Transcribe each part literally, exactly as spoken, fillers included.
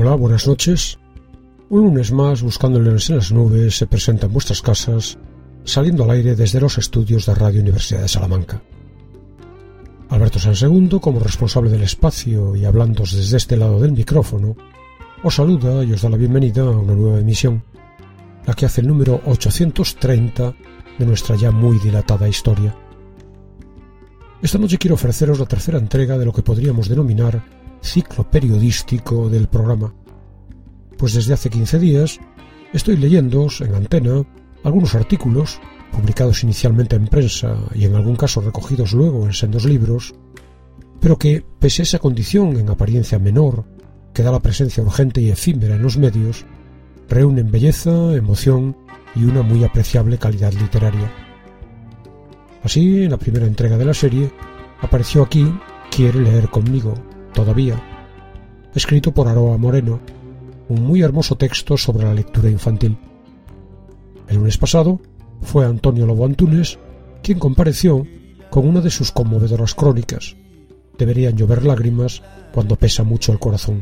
Hola, buenas noches. Un lunes más, buscando leones en las nubes, se presenta en vuestras casas, saliendo al aire desde los estudios de Radio Universidad de Salamanca. Alberto San Segundo, como responsable del espacio y hablando desde este lado del micrófono, os saluda y os da la bienvenida a una nueva emisión, la que hace el número ochocientos treinta de nuestra ya muy dilatada historia. Esta noche quiero ofreceros la tercera entrega de lo que podríamos denominar ciclo periodístico del programa, pues desde hace quince días estoy leyéndoos en antena algunos artículos, publicados inicialmente en prensa y en algún caso recogidos luego en sendos libros, pero que, pese a esa condición en apariencia menor que da la presencia urgente y efímera en los medios, reúnen belleza, emoción y una muy apreciable calidad literaria. Así, en la primera entrega de la serie, apareció aquí Quiere leer conmigo, todavía, escrito por Aroa Moreno, un muy hermoso texto sobre la lectura infantil. El lunes pasado fue Antonio Lobo Antunes quien compareció con una de sus conmovedoras crónicas, Deberían llover lágrimas cuando pesa mucho el corazón.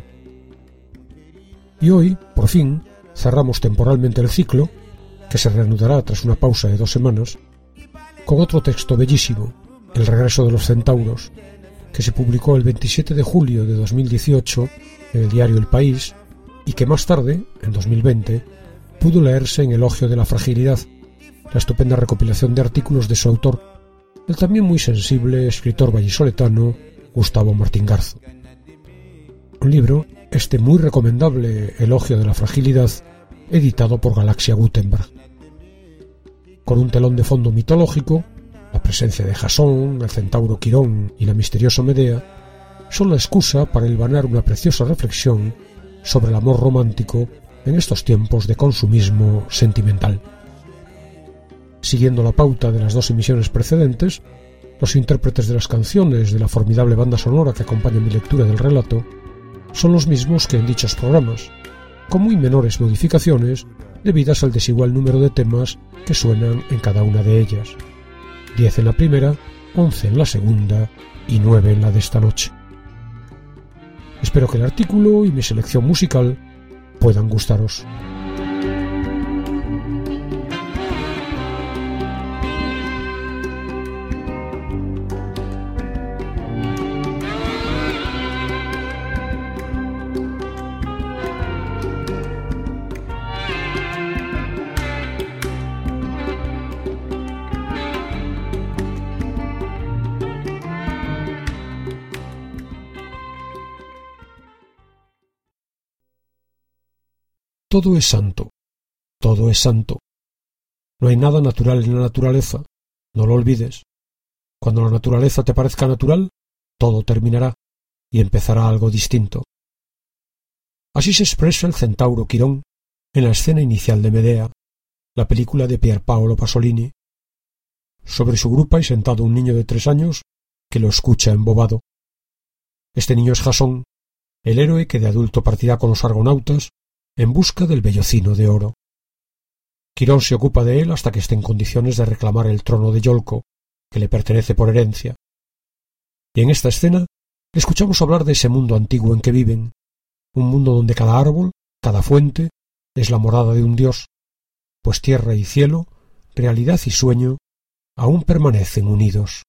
Y hoy, por fin, cerramos temporalmente el ciclo, que se reanudará tras una pausa de dos semanas, con otro texto bellísimo, El regreso de los centauros, que se publicó el veintisiete de julio de dos mil dieciocho en el diario El País y que más tarde, en dos mil veinte, pudo leerse en Elogio de la fragilidad, la estupenda recopilación de artículos de su autor, el también muy sensible escritor vallisoletano Gustavo Martín Garzo. Un libro, este muy recomendable Elogio de la fragilidad, editado por Galaxia Gutenberg. Con un telón de fondo mitológico, la presencia de Jasón, el centauro Quirón y la misteriosa Medea son la excusa para hilvanar una preciosa reflexión sobre el amor romántico en estos tiempos de consumismo sentimental. Siguiendo la pauta de las dos emisiones precedentes, los intérpretes de las canciones de la formidable banda sonora que acompaña mi lectura del relato son los mismos que en dichos programas, con muy menores modificaciones debidas al desigual número de temas que suenan en cada una de ellas. Diez en la primera, once en la segunda y nueve en la de esta noche. Espero que el artículo y mi selección musical puedan gustaros. Todo es santo, todo es santo. No hay nada natural en la naturaleza, no lo olvides. Cuando la naturaleza te parezca natural, todo terminará y empezará algo distinto. Así se expresa el centauro Quirón en la escena inicial de Medea, la película de Pier Paolo Pasolini. Sobre su grupa hay sentado un niño de tres años que lo escucha embobado. Este niño es Jasón, el héroe que de adulto partirá con los argonautas en busca del vellocino de oro. Quirón se ocupa de él hasta que esté en condiciones de reclamar el trono de Yolco, que le pertenece por herencia. Y en esta escena escuchamos hablar de ese mundo antiguo en que viven, un mundo donde cada árbol, cada fuente, es la morada de un dios, pues tierra y cielo, realidad y sueño, aún permanecen unidos.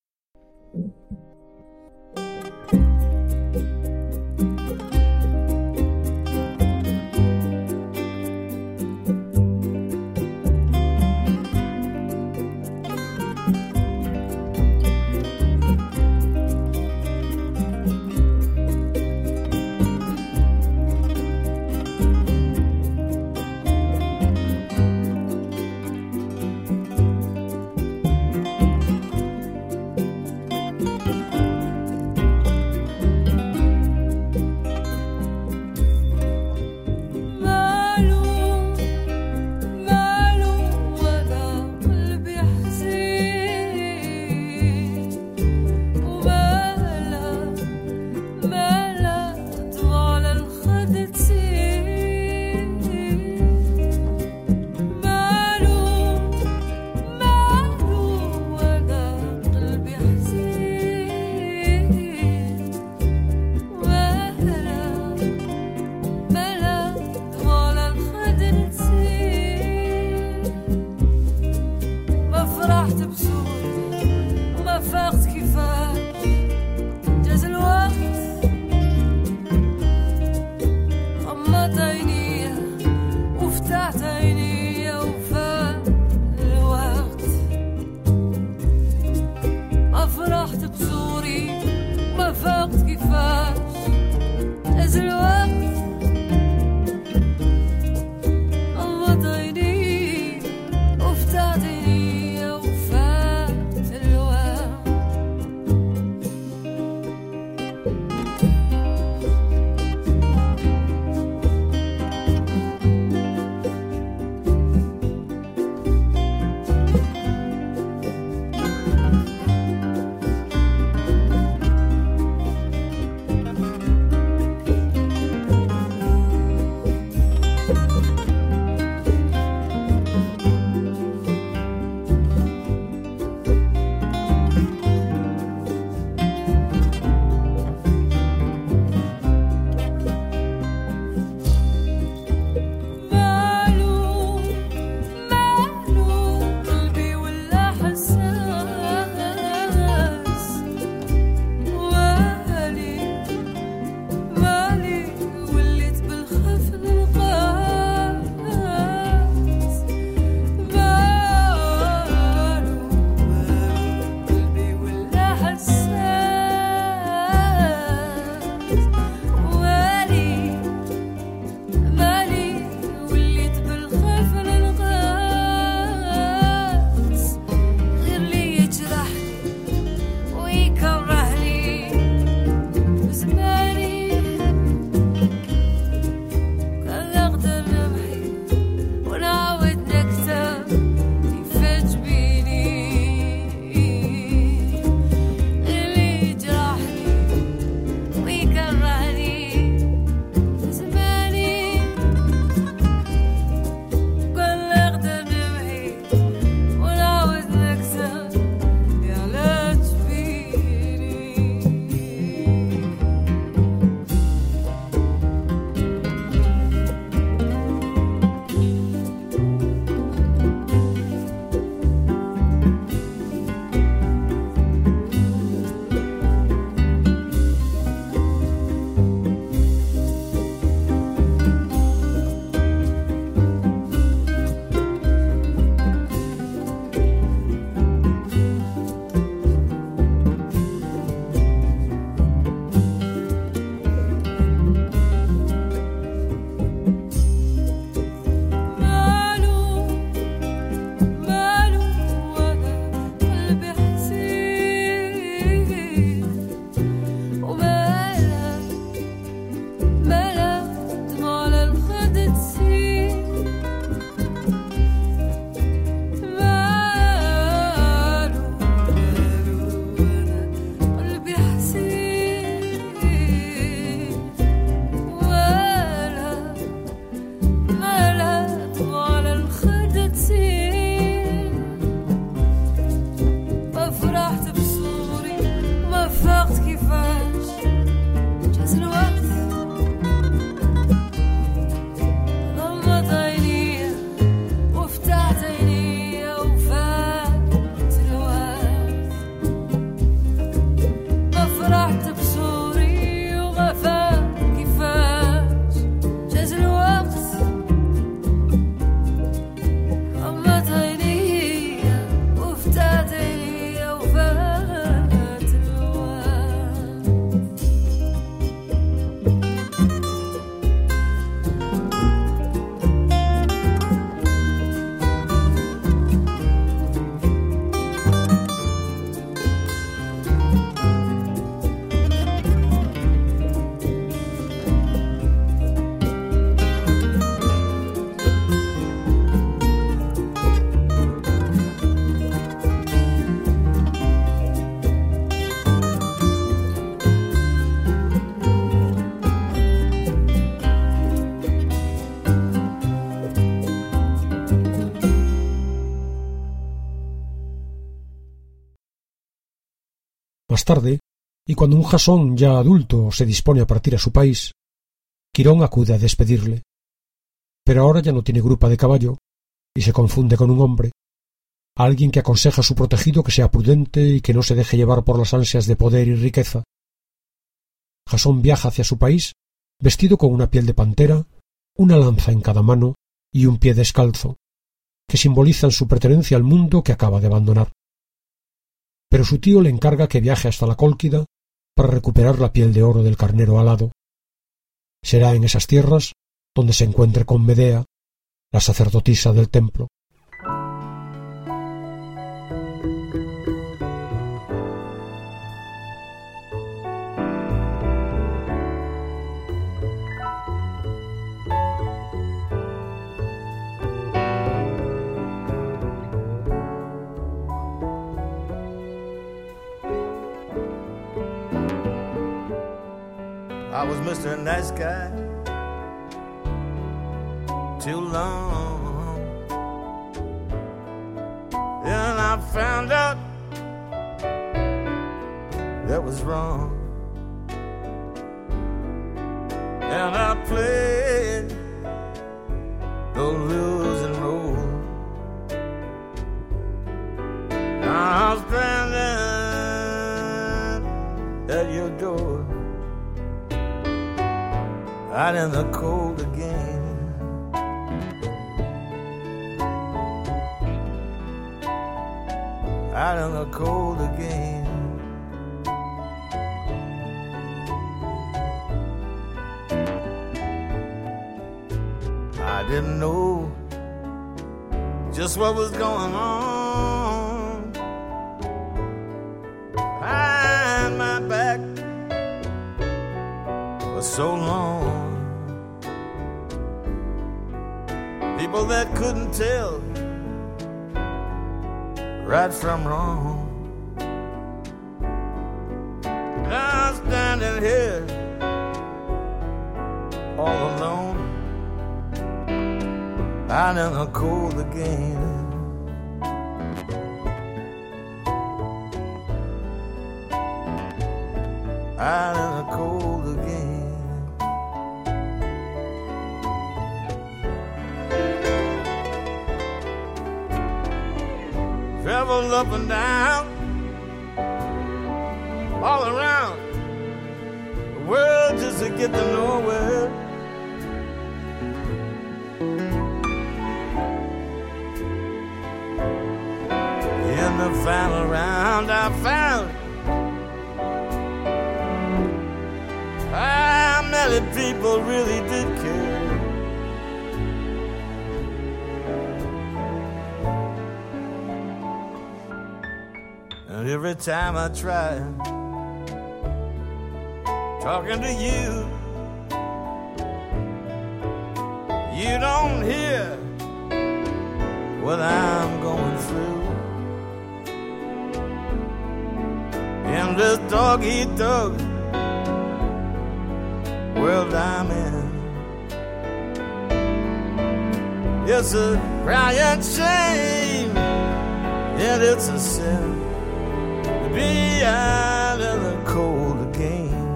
tarde, y cuando un Jasón ya adulto se dispone a partir a su país, Quirón acude a despedirle. Pero ahora ya no tiene grupa de caballo, y se confunde con un hombre, alguien que aconseja a su protegido que sea prudente y que no se deje llevar por las ansias de poder y riqueza. Jasón viaja hacia su país, vestido con una piel de pantera, una lanza en cada mano y un pie descalzo, que simbolizan su pertenencia al mundo que acaba de abandonar. Pero su tío le encarga que viaje hasta la Cólquida para recuperar la piel de oro del carnero alado. Será en esas tierras donde se encuentre con Medea, la sacerdotisa del templo. I was Mister Nice Guy too long, and I found out that was wrong, and I played the losing role. Now I'm standing at your door, out in the cold again. Out in the cold again. I didn't know just what was going on behind my back for so long. People that couldn't tell right from wrong. I'm standing here all alone, out in the cold again. Out in the cold again. Travel up and down, all around the world just to get to nowhere. In the final round I found how many people really did care. And every time I try talking to you, you don't hear what I'm going through. In this dog-eat-dog world I'm in, it's a crying shame, and it's a sin to be out in the cold again.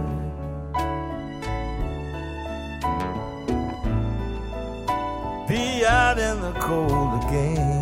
Be out in the cold again.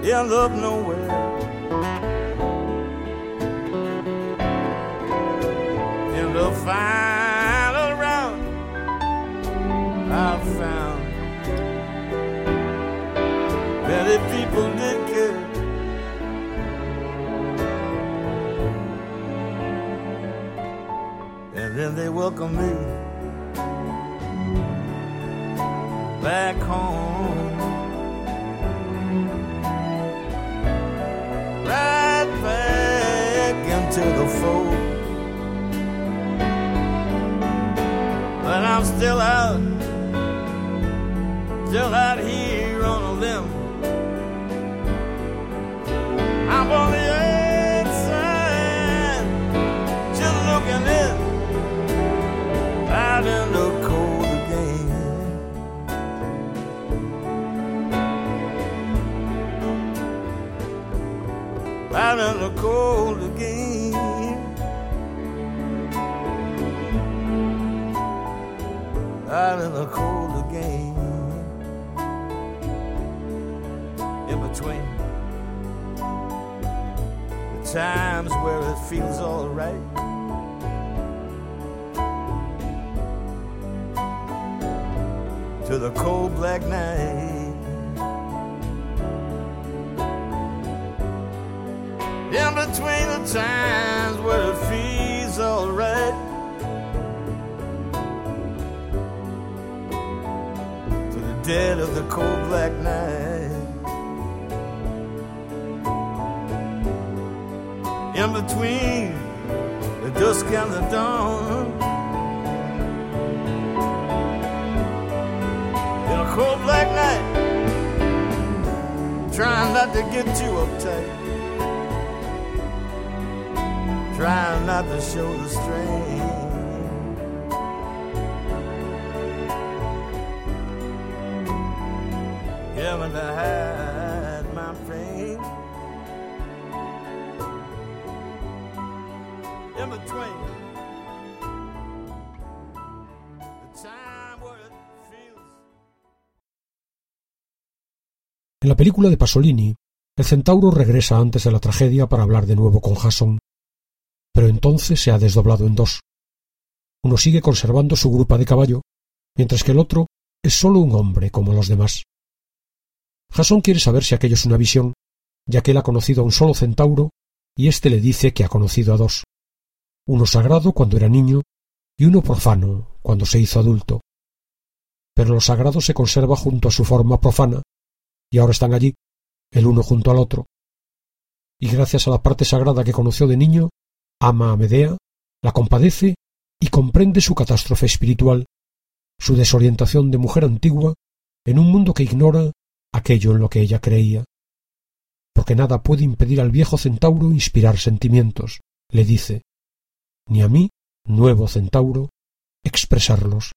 end up nowhere. End up final round I found many people did care. And then they welcomed me back home, right back into the fold. But I'm still out, still out here on a limb. I'm on the outside, just looking in, out in the cold again. Out in the cold again. Out in the cold again. In between the times where it feels all right, to the cold black night. In between the times where it feels all right, to the dead of the cold black night. In between the dusk and the dawn, in a cold black night, trying not to get too uptight, trying not to show the strain. Having to hide my pain. In between the time where it feels. En la película de Pasolini, el centauro regresa antes de la tragedia para hablar de nuevo con Jason, pero entonces se ha desdoblado en dos. Uno sigue conservando su grupa de caballo, mientras que el otro es solo un hombre como los demás. Jason quiere saber si aquello es una visión, ya que él ha conocido a un solo centauro y éste le dice que ha conocido a dos, uno sagrado cuando era niño y uno profano cuando se hizo adulto. Pero lo sagrado se conserva junto a su forma profana, y ahora están allí, el uno junto al otro. Y gracias a la parte sagrada que conoció de niño, ama a Medea, la compadece y comprende su catástrofe espiritual, su desorientación de mujer antigua en un mundo que ignora aquello en lo que ella creía. Porque nada puede impedir al viejo centauro inspirar sentimientos, le dice, ni a mí, nuevo centauro, expresarlos.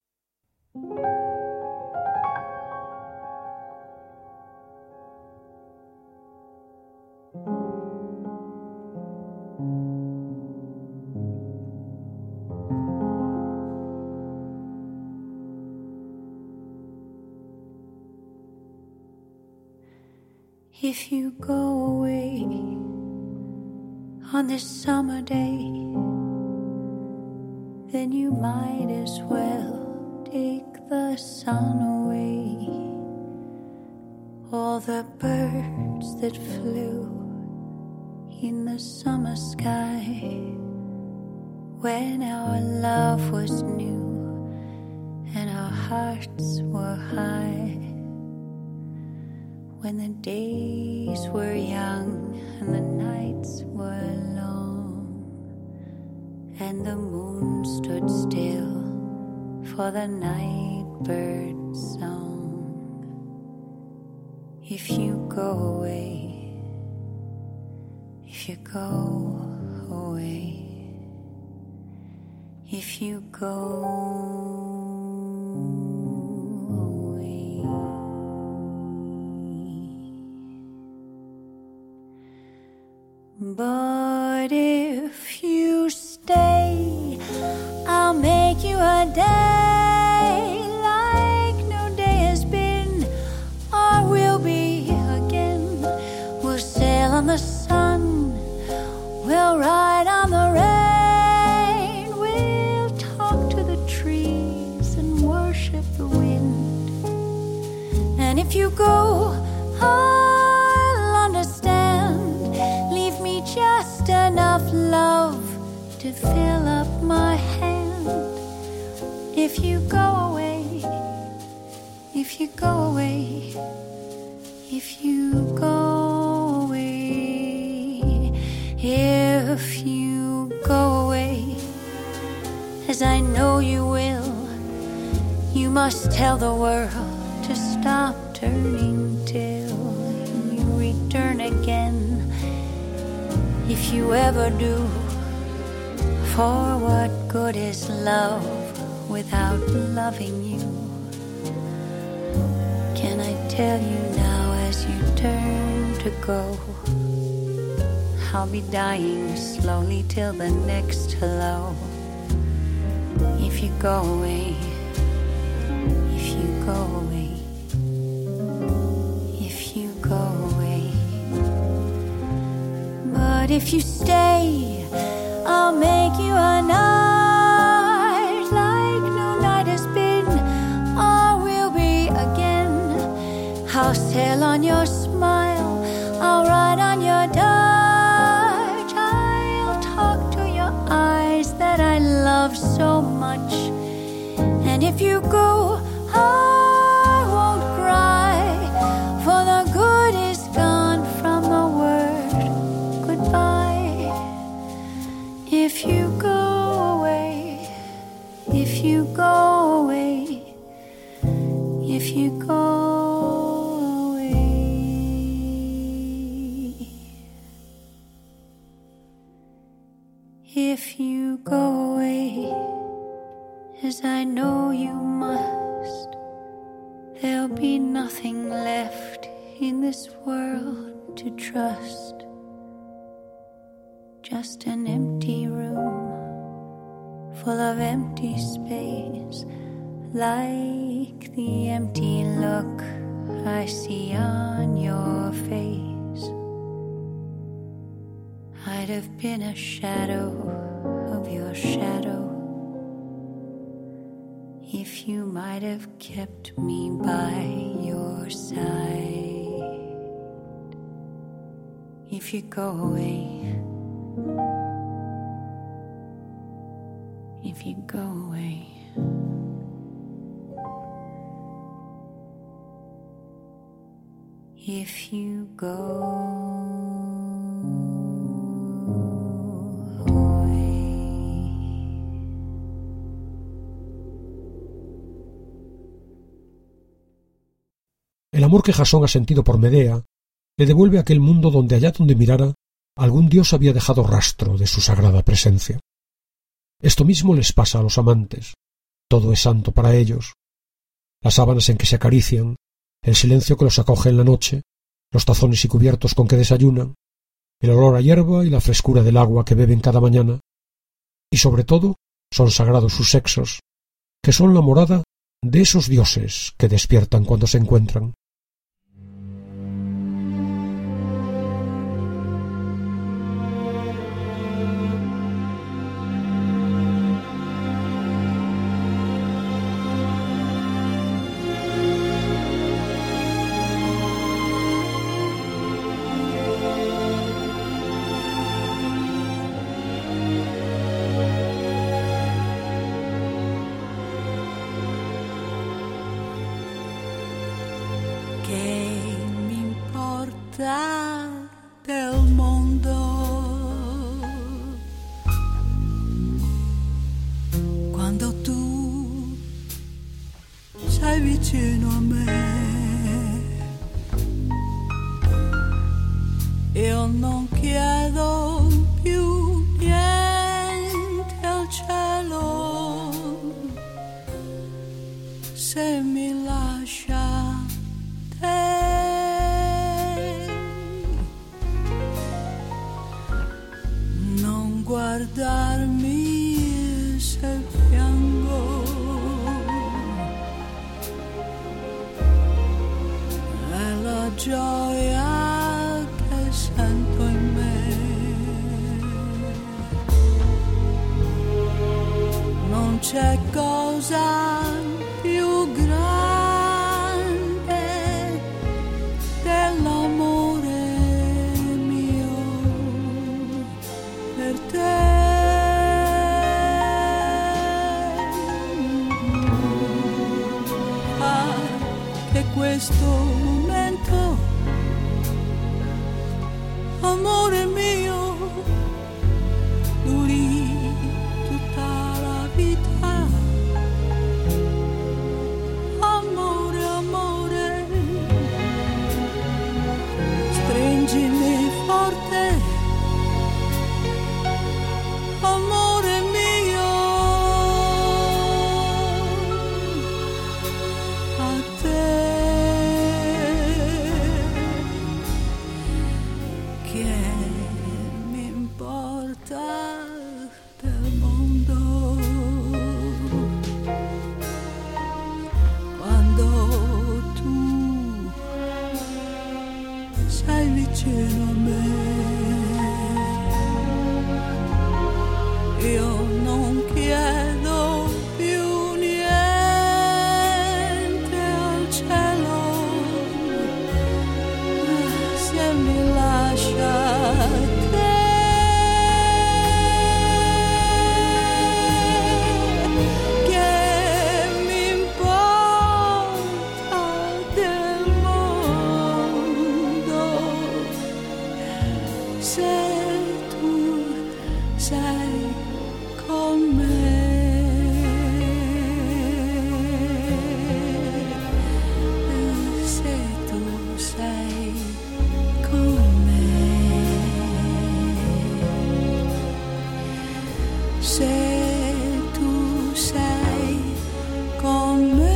If you go away on this summer day, then you might as well take the sun away. All the birds that flew in the summer sky when our love was new and our hearts were high. When the days were young and the nights were long, and the moon stood still for the night bird's song. If you go away, if you go away, if you go but if you stay, I'll make you a day like no day has been or will be again. if you go away, if you go away, if you go away, as I know you will, you must tell the world to stop turning till you return again. If you ever do, for what good is love without loving you? Can I tell you now as you turn to go, I'll be dying slowly till the next hello. If you go away, if you go away, if you go away. But if you stay, I'll make you a night like no night has been or will be again. I'll sail on your smile, I'll ride on your dart, I'll talk to your eyes that I love so much. And if you go, I won't cry, for the good is gone from the word goodbye. If you go away, if you go away, if you go If you go away, as I know you must, there'll be nothing left in this world to trust. Just an empty room full of empty space, like the empty look I see on your face. I'd have been a shadow of your shadow if you might have kept me by your side. If you go away, if you go away, if you go El amor que Jasón ha sentido por Medea le devuelve a aquel mundo donde allá donde mirara algún dios había dejado rastro de su sagrada presencia. Esto mismo les pasa a los amantes. Todo es santo para ellos. Las sábanas en que se acarician, el silencio que los acoge en la noche, los tazones y cubiertos con que desayunan, el olor a hierba y la frescura del agua que beben cada mañana. Y sobre todo, son sagrados sus sexos, que son la morada de esos dioses que despiertan cuando se encuentran. Del mondo, quando tu sei vicino a me, io non chiedo più niente al cielo, se mi lascia te. Guardarmi se piango, è la gioia che sento in me. Non c'è cosa più grande dell'amore mio per te. questo momento, amore mio, duri tutta la vita. Amore, amore, stringimi forte, amore mio, a te. Che mi importa del mondo quando tu sei vicino a me? Io non chiedo più niente al cielo, se mi lascia te, che mi importa del mondo, se tu sei con me, se tu sei con me, se tu sei con me.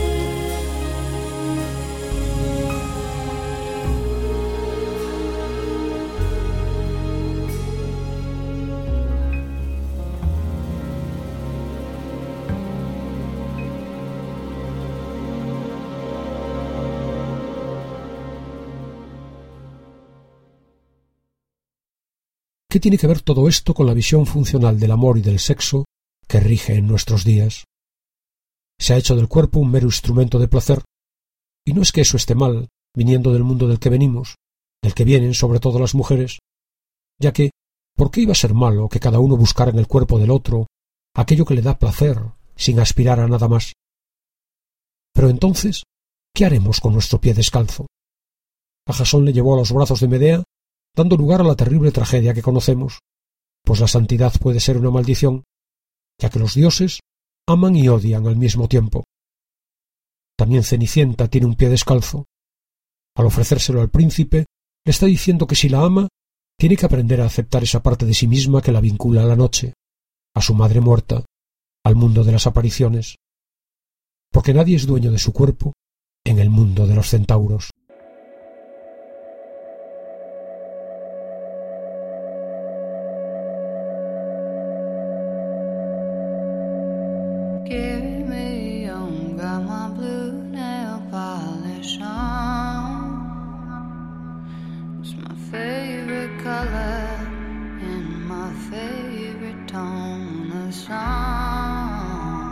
¿Qué tiene que ver todo esto con la visión funcional del amor y del sexo que rige en nuestros días? Se ha hecho del cuerpo un mero instrumento de placer, y no es que eso esté mal, viniendo del mundo del que venimos, del que vienen sobre todo las mujeres, ya que, ¿por qué iba a ser malo que cada uno buscara en el cuerpo del otro aquello que le da placer, sin aspirar a nada más? Pero entonces, ¿qué haremos con nuestro pie descalzo? A Jasón le llevó a los brazos de Medea, dando lugar a la terrible tragedia que conocemos, pues la santidad puede ser una maldición, ya que los dioses aman y odian al mismo tiempo. También Cenicienta tiene un pie descalzo. Al ofrecérselo al príncipe, le está diciendo que si la ama, tiene que aprender a aceptar esa parte de sí misma que la vincula a la noche, a su madre muerta, al mundo de las apariciones, porque nadie es dueño de su cuerpo en el mundo de los centauros. Give me young, got my blue nail polish on. It's my favorite color and my favorite tone of song.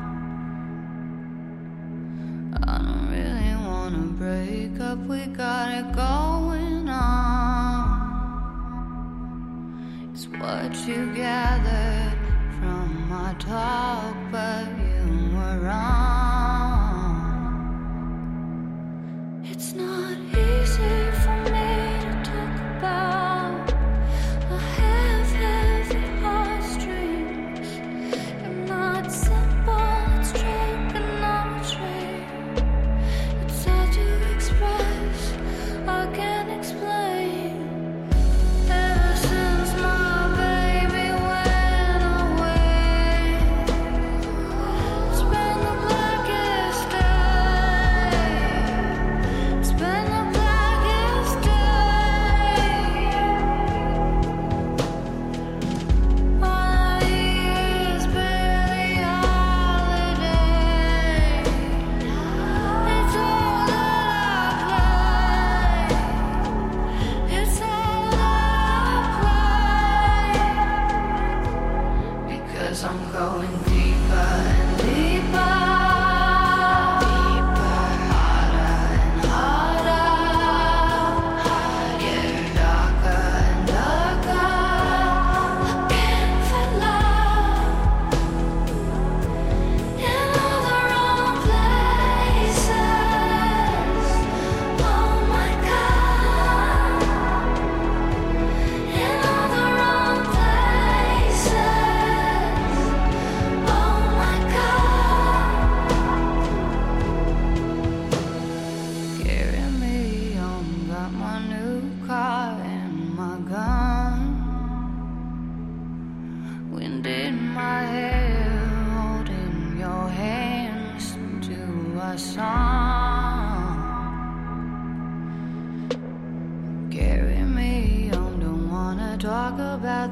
I don't really wanna break up, we got it going on. It's what you gathered from my talk, but you were wrong. It's not easy for me to talk about. I have heavy heartstrings. You're not simple, it's trigonometry. It's hard to express, I can't explain. Ever since my baby went away, it's been the blackest day. It's been the blackest day. All I hear is barely holiday. It's all that I play. It's all that I play. Because I'm going deeper and deeper, deeper, harder and harder, getting darker and darker. Looking for love in all the wrong places.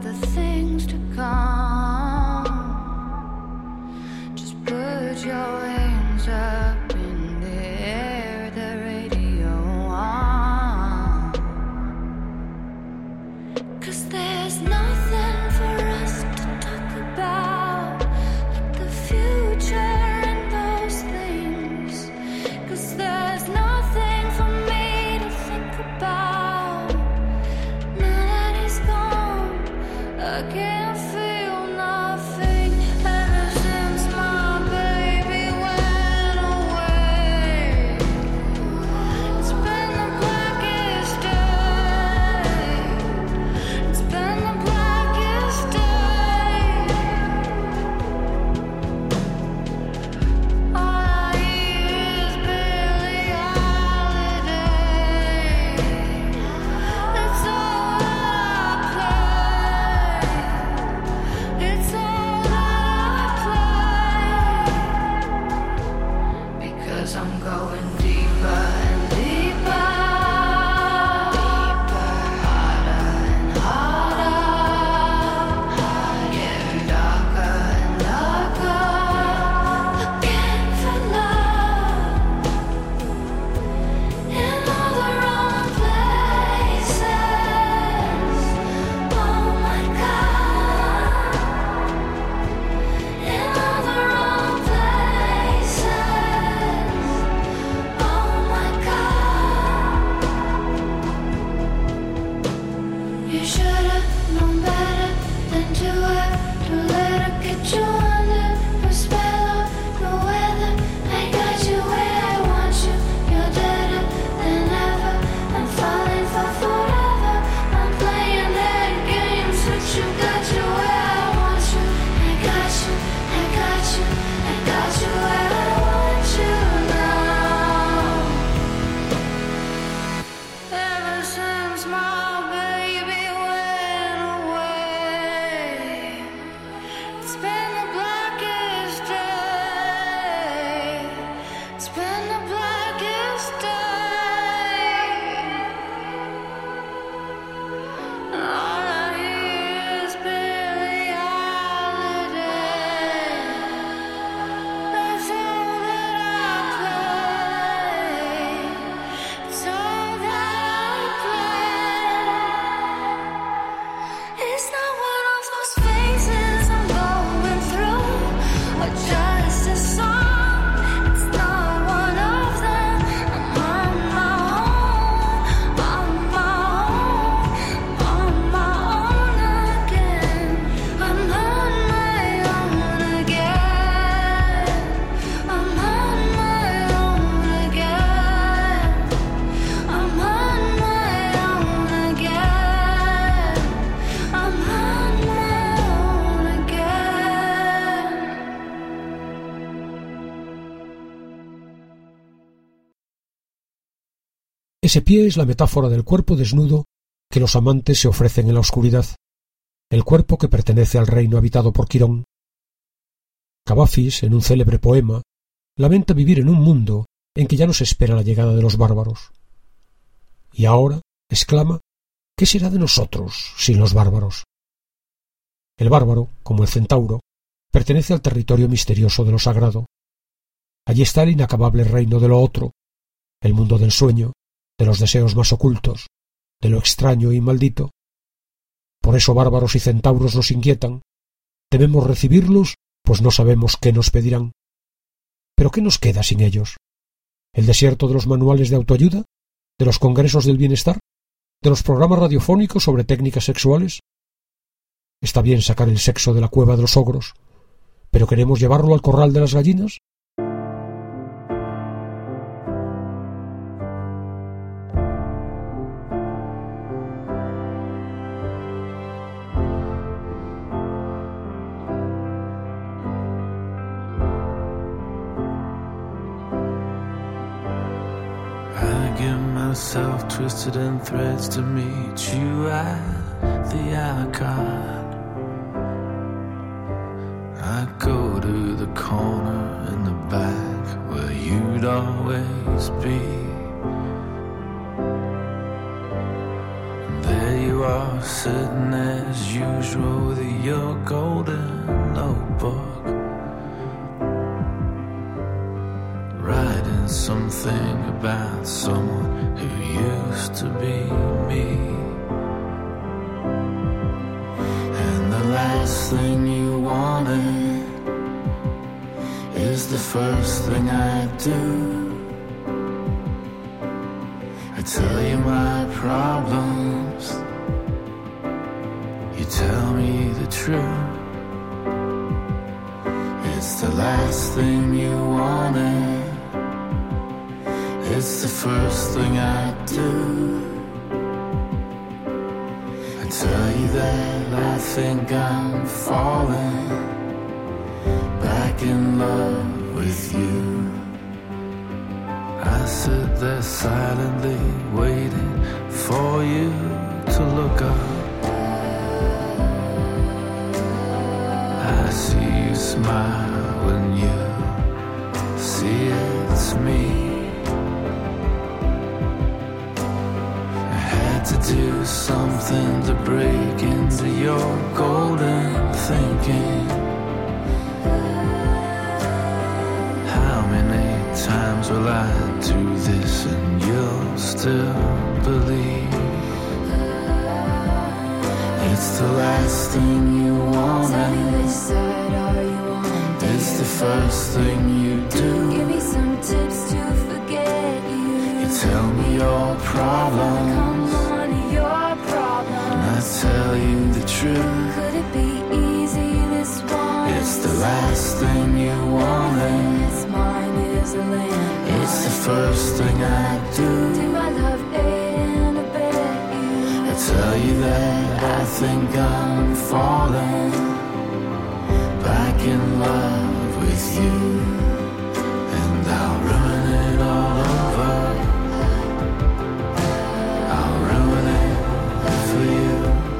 the things to come. Just put your hands up in the air, the radio on. 'Cause there's nothing for us to talk about, like the future and those things. 'Cause there's nothing for me to think about. Now that he's gone, I can't feel nothing. Ever since my baby went away, it's been the blackest day. It's been the blackest day. All I hear is Billie Holiday. It's all that I play. It's all that I play. Because I'm going deeper and deeper, harder and harder, getting darker and darker, looking for love in all the wrong places. Oh my God, in all the wrong places. Oh my God, you should have known better than to have to let her get you under the spell of the weather. I got you where I want you. You're deader than ever. I'm falling for forever. I'm playing that game, but you got you where I want you. I got you, I got you, I got you where I want you now. Ever since my baby went away, it's been the blackest day. It's been the blackest day. All I hear is Billie Holiday. That's all that I play. It's all that I play. It's not one of those phases I'm going through, or just a song. It's not one of them. I'm on my own, on my own, on my own again. I'm on my own again. I'm on my own again. I'm on my own again. I'm on my own again. Ese pie es la metáfora del cuerpo desnudo que los amantes se ofrecen en la oscuridad, el cuerpo que pertenece al reino habitado por Quirón. Cavafis, en un célebre poema, lamenta vivir en un mundo en que ya no se espera la llegada de los bárbaros. Y ahora, exclama, ¿qué será de nosotros sin los bárbaros? El bárbaro, como el centauro, pertenece al territorio misterioso de lo sagrado. Allí está el inacabable reino de lo otro, el mundo del sueño, de los deseos más ocultos, de lo extraño y maldito. Por eso bárbaros y centauros nos inquietan. Debemos recibirlos, pues no sabemos qué nos pedirán. ¿Pero qué nos queda sin ellos? ¿El desierto de los manuales de autoayuda? ¿De los congresos del bienestar? ¿De los programas radiofónicos sobre técnicas sexuales? Está bien sacar el sexo de la cueva de los ogros, ¿pero queremos llevarlo al corral de las gallinas? Myself twisted in threads to meet you at the icon. I go to the corner in the back where you'd always be. And there you are, sitting as usual with your golden notebook, writing something about someone who used to be me. And the last thing you wanted is the first thing I do. I tell you my problems, you tell me the truth. It's the last thing you wanted, it's the first thing I do. I tell you that I think I'm falling back in love with you. I sit there silently waiting for you to look up. I see you smile when you see it's me. I had to do something to break into your golden thinking. How many times will I do this and you'll still believe? It's the last thing you wanted, it's the first thing you do. Give me some tips to forget you. You tell me your problems, Come on, your problem. and I tell you the truth. Could it be easy this one? It's the last thing you wanted, It's mine is a land. it's the first thing I do. Do my love and I bet you. I tell you that I think I'm falling back in love with you, and I'll ruin it all over. I'll ruin it for you.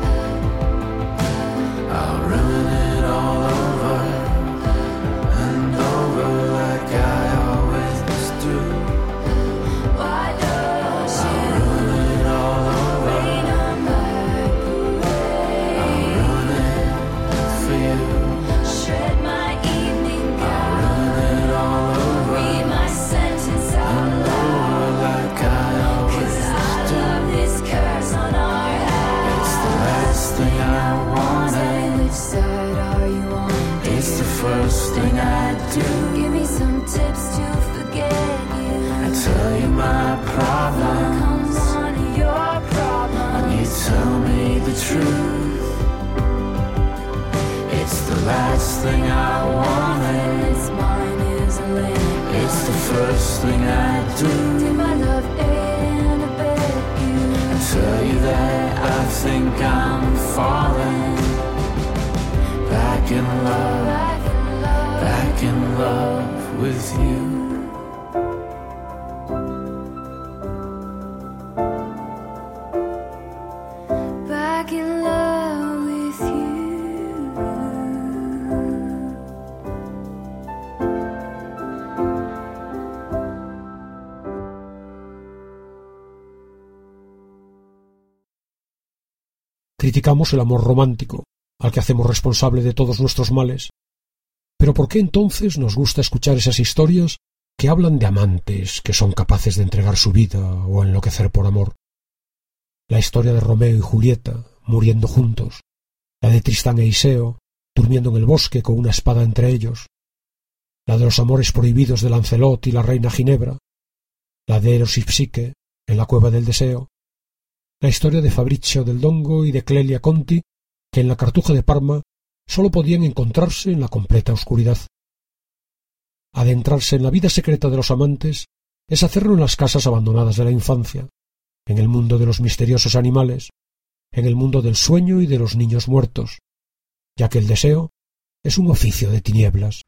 I'll ruin it all over and over like I always do. Why don't I'll you ruin it all over. rain on my I'll ruin it for you. shred my evening I'll gown? ruin it all over Read my sentence out and loud. over like I always Cause I do. love this curse on our house. It's the last thing I Tell me wanted, which side are you on? it's the first thing I do. Give me some tips to forget you. I tell you my problems, Come on, your problem. and you tell me the truth. It's the last thing I wanted, It's mine is a land. it's the first thing I do. Do my love and I bet you. I tell you that I think I'm falling back in love, Back in love. back in love with you. Back in love with you. Criticamos el amor romántico, al que hacemos responsable de todos nuestros males. Pero ¿por qué entonces nos gusta escuchar esas historias que hablan de amantes que son capaces de entregar su vida o enloquecer por amor? La historia de Romeo y Julieta, muriendo juntos, la de Tristán e Iseo, durmiendo en el bosque con una espada entre ellos, la de los amores prohibidos de Lancelot y la reina Ginebra, la de Eros y Psique en la cueva del deseo, la historia de Fabricio del Dongo y de Clelia Conti, que en la Cartuja de Parma sólo podían encontrarse en la completa oscuridad. Adentrarse en la vida secreta de los amantes es hacerlo en las casas abandonadas de la infancia, en el mundo de los misteriosos animales, en el mundo del sueño y de los niños muertos, ya que el deseo es un oficio de tinieblas.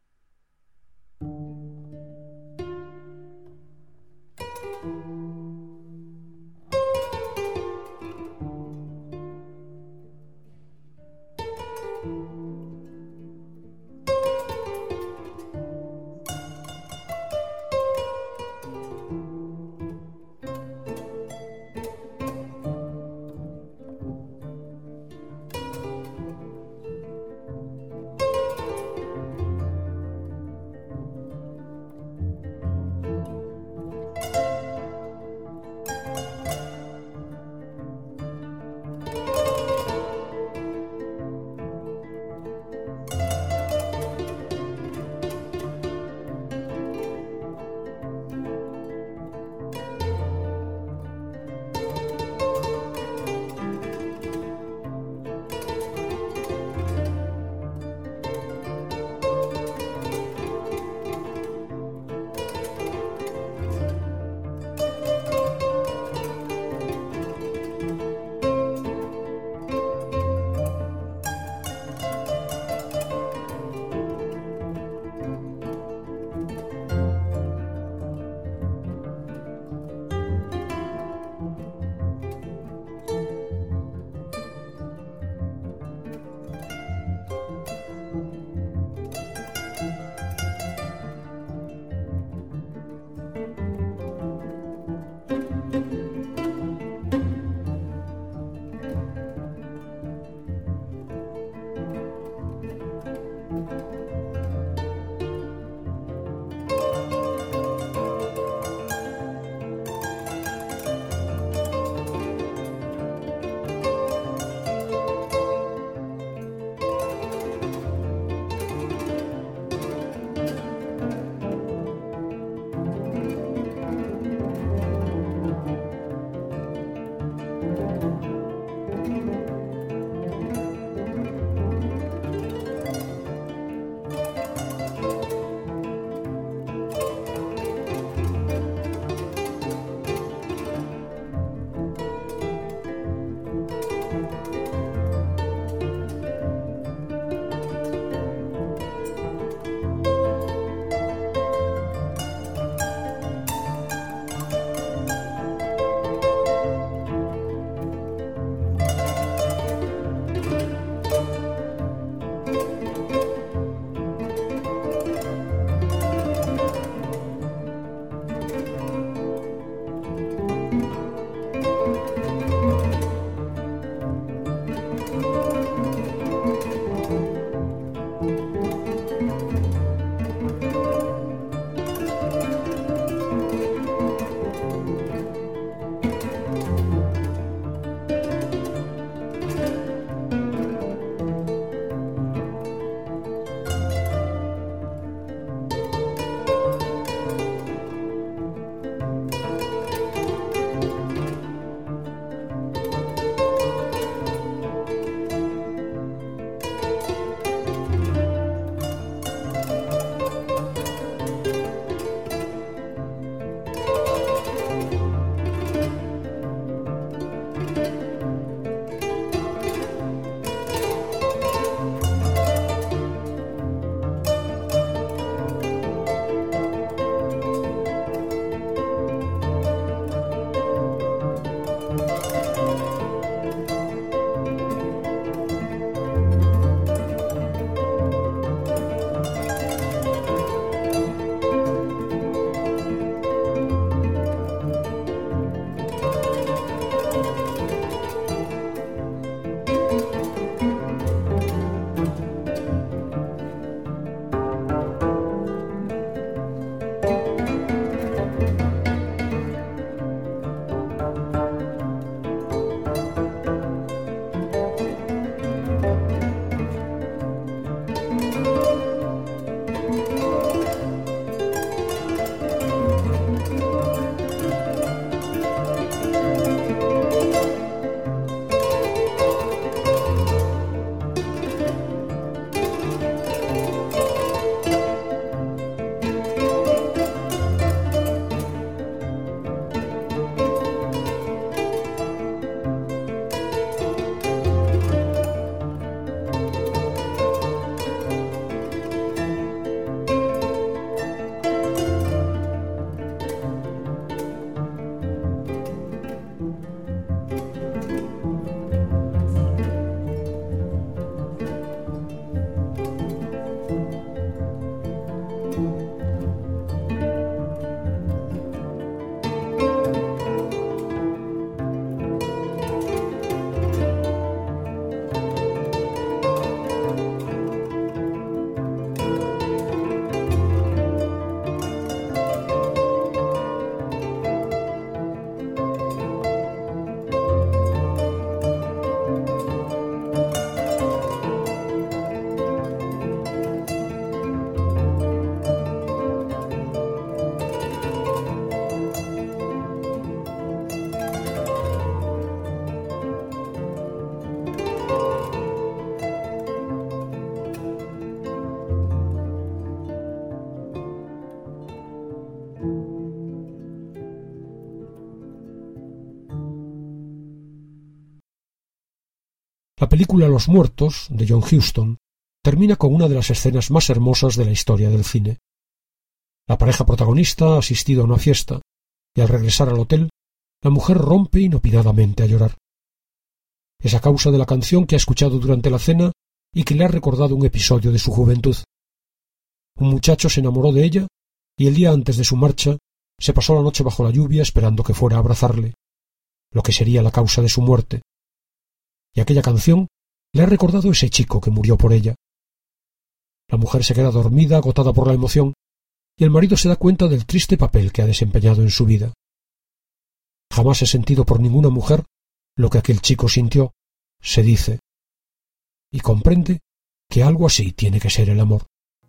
La película Los Muertos, de John Huston, termina con una de las escenas más hermosas de la historia del cine. La pareja protagonista ha asistido a una fiesta, y al regresar al hotel, la mujer rompe inopinadamente a llorar. Es a causa de la canción que ha escuchado durante la cena y que le ha recordado un episodio de su juventud. Un muchacho se enamoró de ella y el día antes de su marcha se pasó la noche bajo la lluvia esperando que fuera a abrazarle, lo que sería la causa de su muerte. Y aquella canción le ha recordado ese chico que murió por ella. La mujer se queda dormida, agotada por la emoción, y el marido se da cuenta del triste papel que ha desempeñado en su vida. Jamás he sentido por ninguna mujer lo que aquel chico sintió, se dice, y comprende que algo así tiene que ser el amor.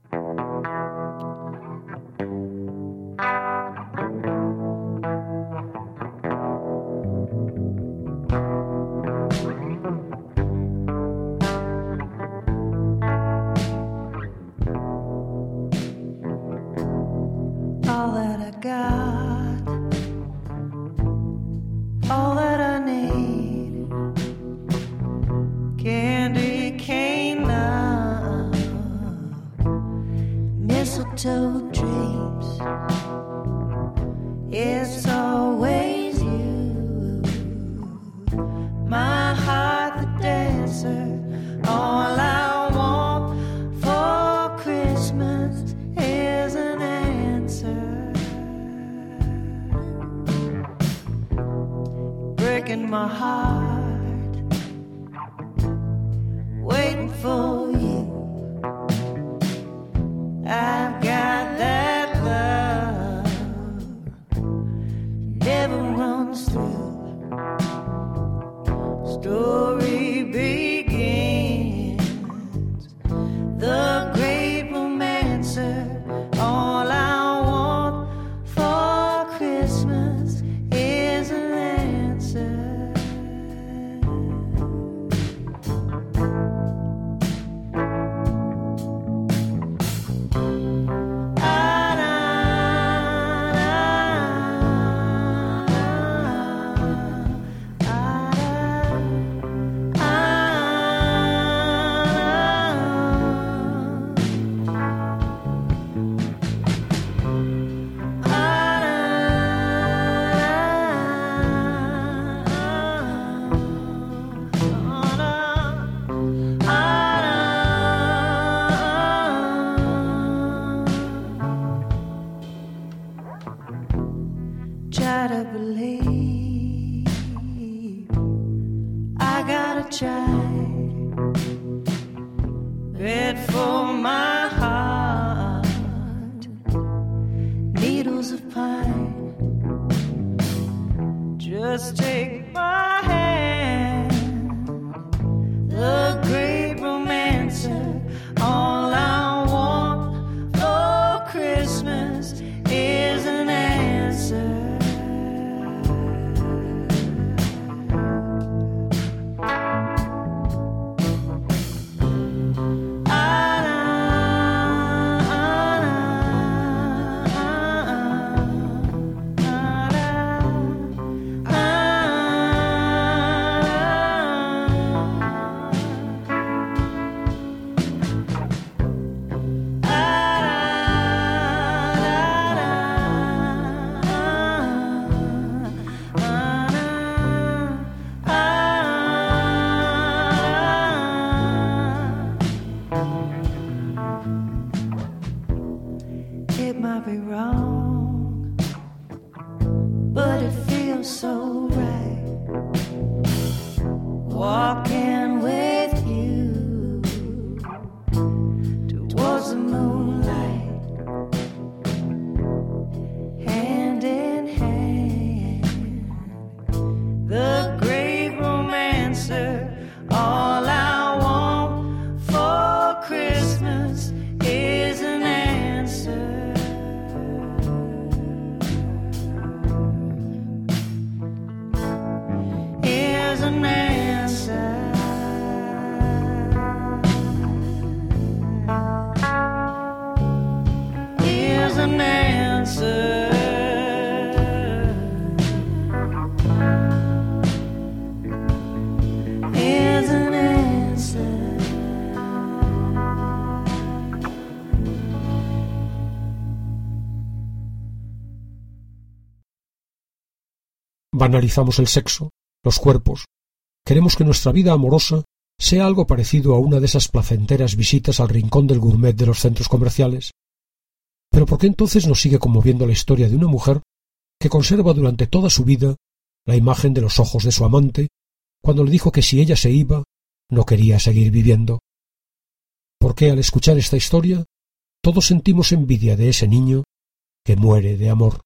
Mistletoe dreams, it's always you, my heart the dancer. All I want for Christmas is an answer. Breaking my heart, waiting for you. I've got that love, never runs through. Story begins, the great romancer. All I want for Christmas is an answer. Try to believe, I gotta try. Red for my heart, needles of pine. Just take my hand, the great romancer. All I want for Christmas is an answer. It might be wrong, but it feels so right. Walking with you towards the moonlight, hand in hand, the great romancer. All I want for Christmas is an answer. Is an answer. Is an answer. Is an answer. Banalizamos el sexo, los cuerpos. Queremos que nuestra vida amorosa sea algo parecido a una de esas placenteras visitas al rincón del gourmet de los centros comerciales. Pero ¿por qué entonces nos sigue conmoviendo la historia de una mujer que conserva durante toda su vida la imagen de los ojos de su amante cuando le dijo que si ella se iba, no quería seguir viviendo? ¿Por qué al escuchar esta historia todos sentimos envidia de ese niño que muere de amor?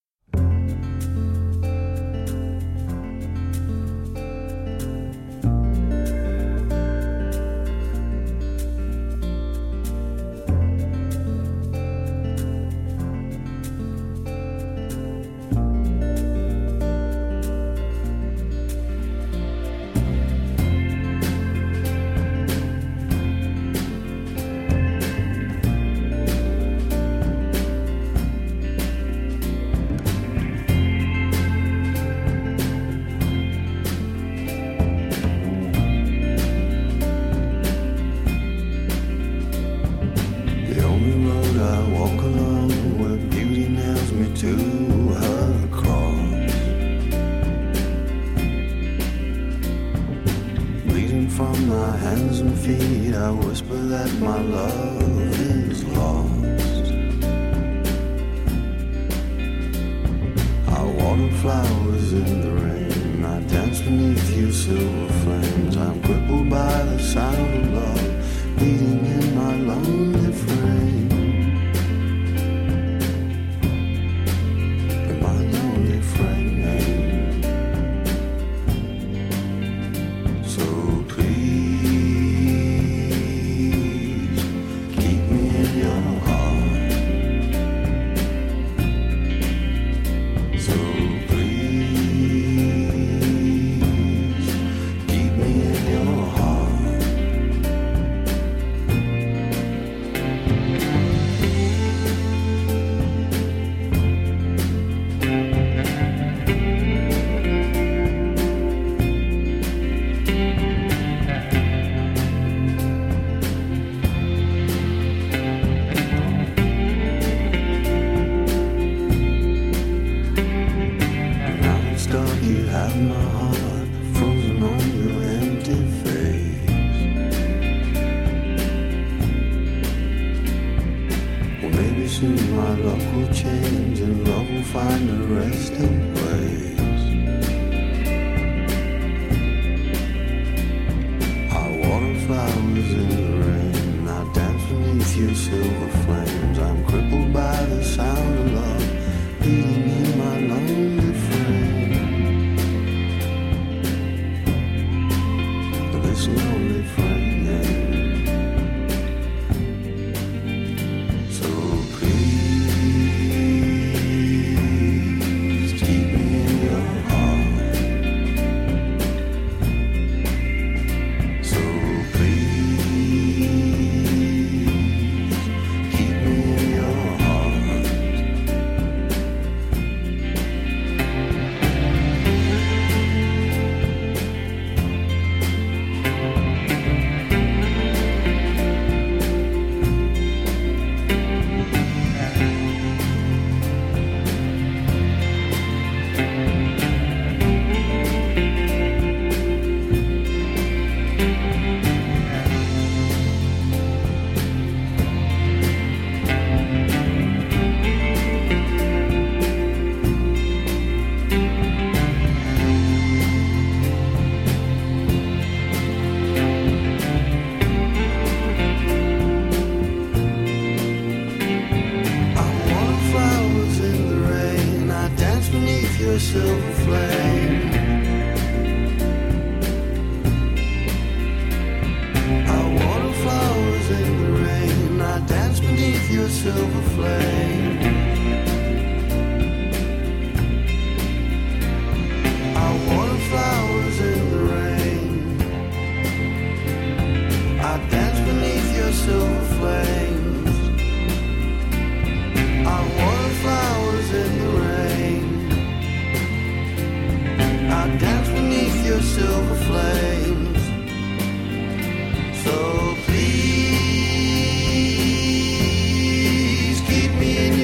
So please keep me in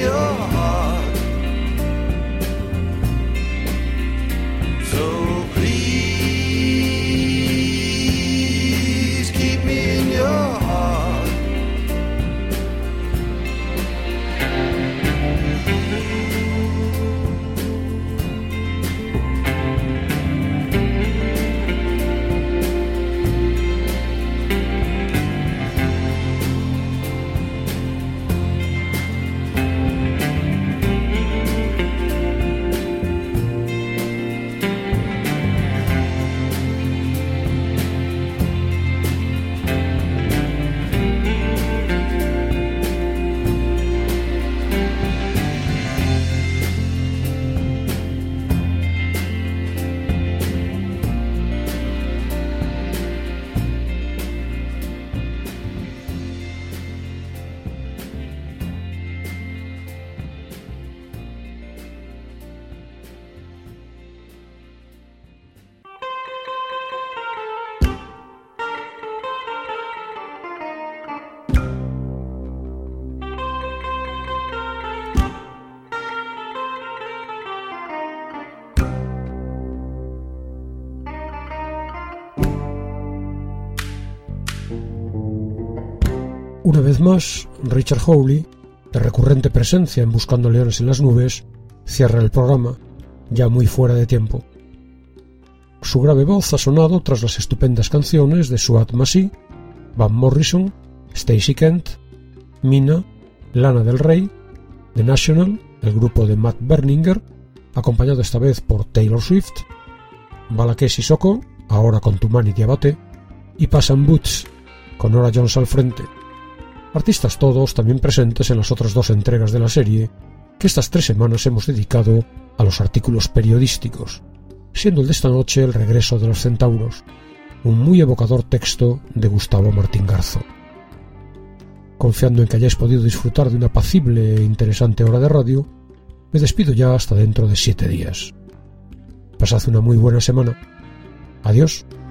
Una vez más, Richard Hawley, de recurrente presencia en Buscando Leones en las Nubes, cierra el programa, ya muy fuera de tiempo. Su grave voz ha sonado tras las estupendas canciones de Suat Masih, Van Morrison, Stacey Kent, Mina, Lana Del Rey, The National, el grupo de Matt Berninger, acompañado esta vez por Taylor Swift, Balaké Sissoko, ahora con Tumani Diabate, y Puss in Boots, con Norah Jones al frente. Artistas todos también presentes en las otras dos entregas de la serie, que estas tres semanas hemos dedicado a los artículos periodísticos, siendo el de esta noche El regreso de los centauros, un muy evocador texto de Gustavo Martín Garzo. Confiando en que hayáis podido disfrutar de una apacible e interesante hora de radio, me despido ya hasta dentro de siete días. Pasad una muy buena semana. Adiós.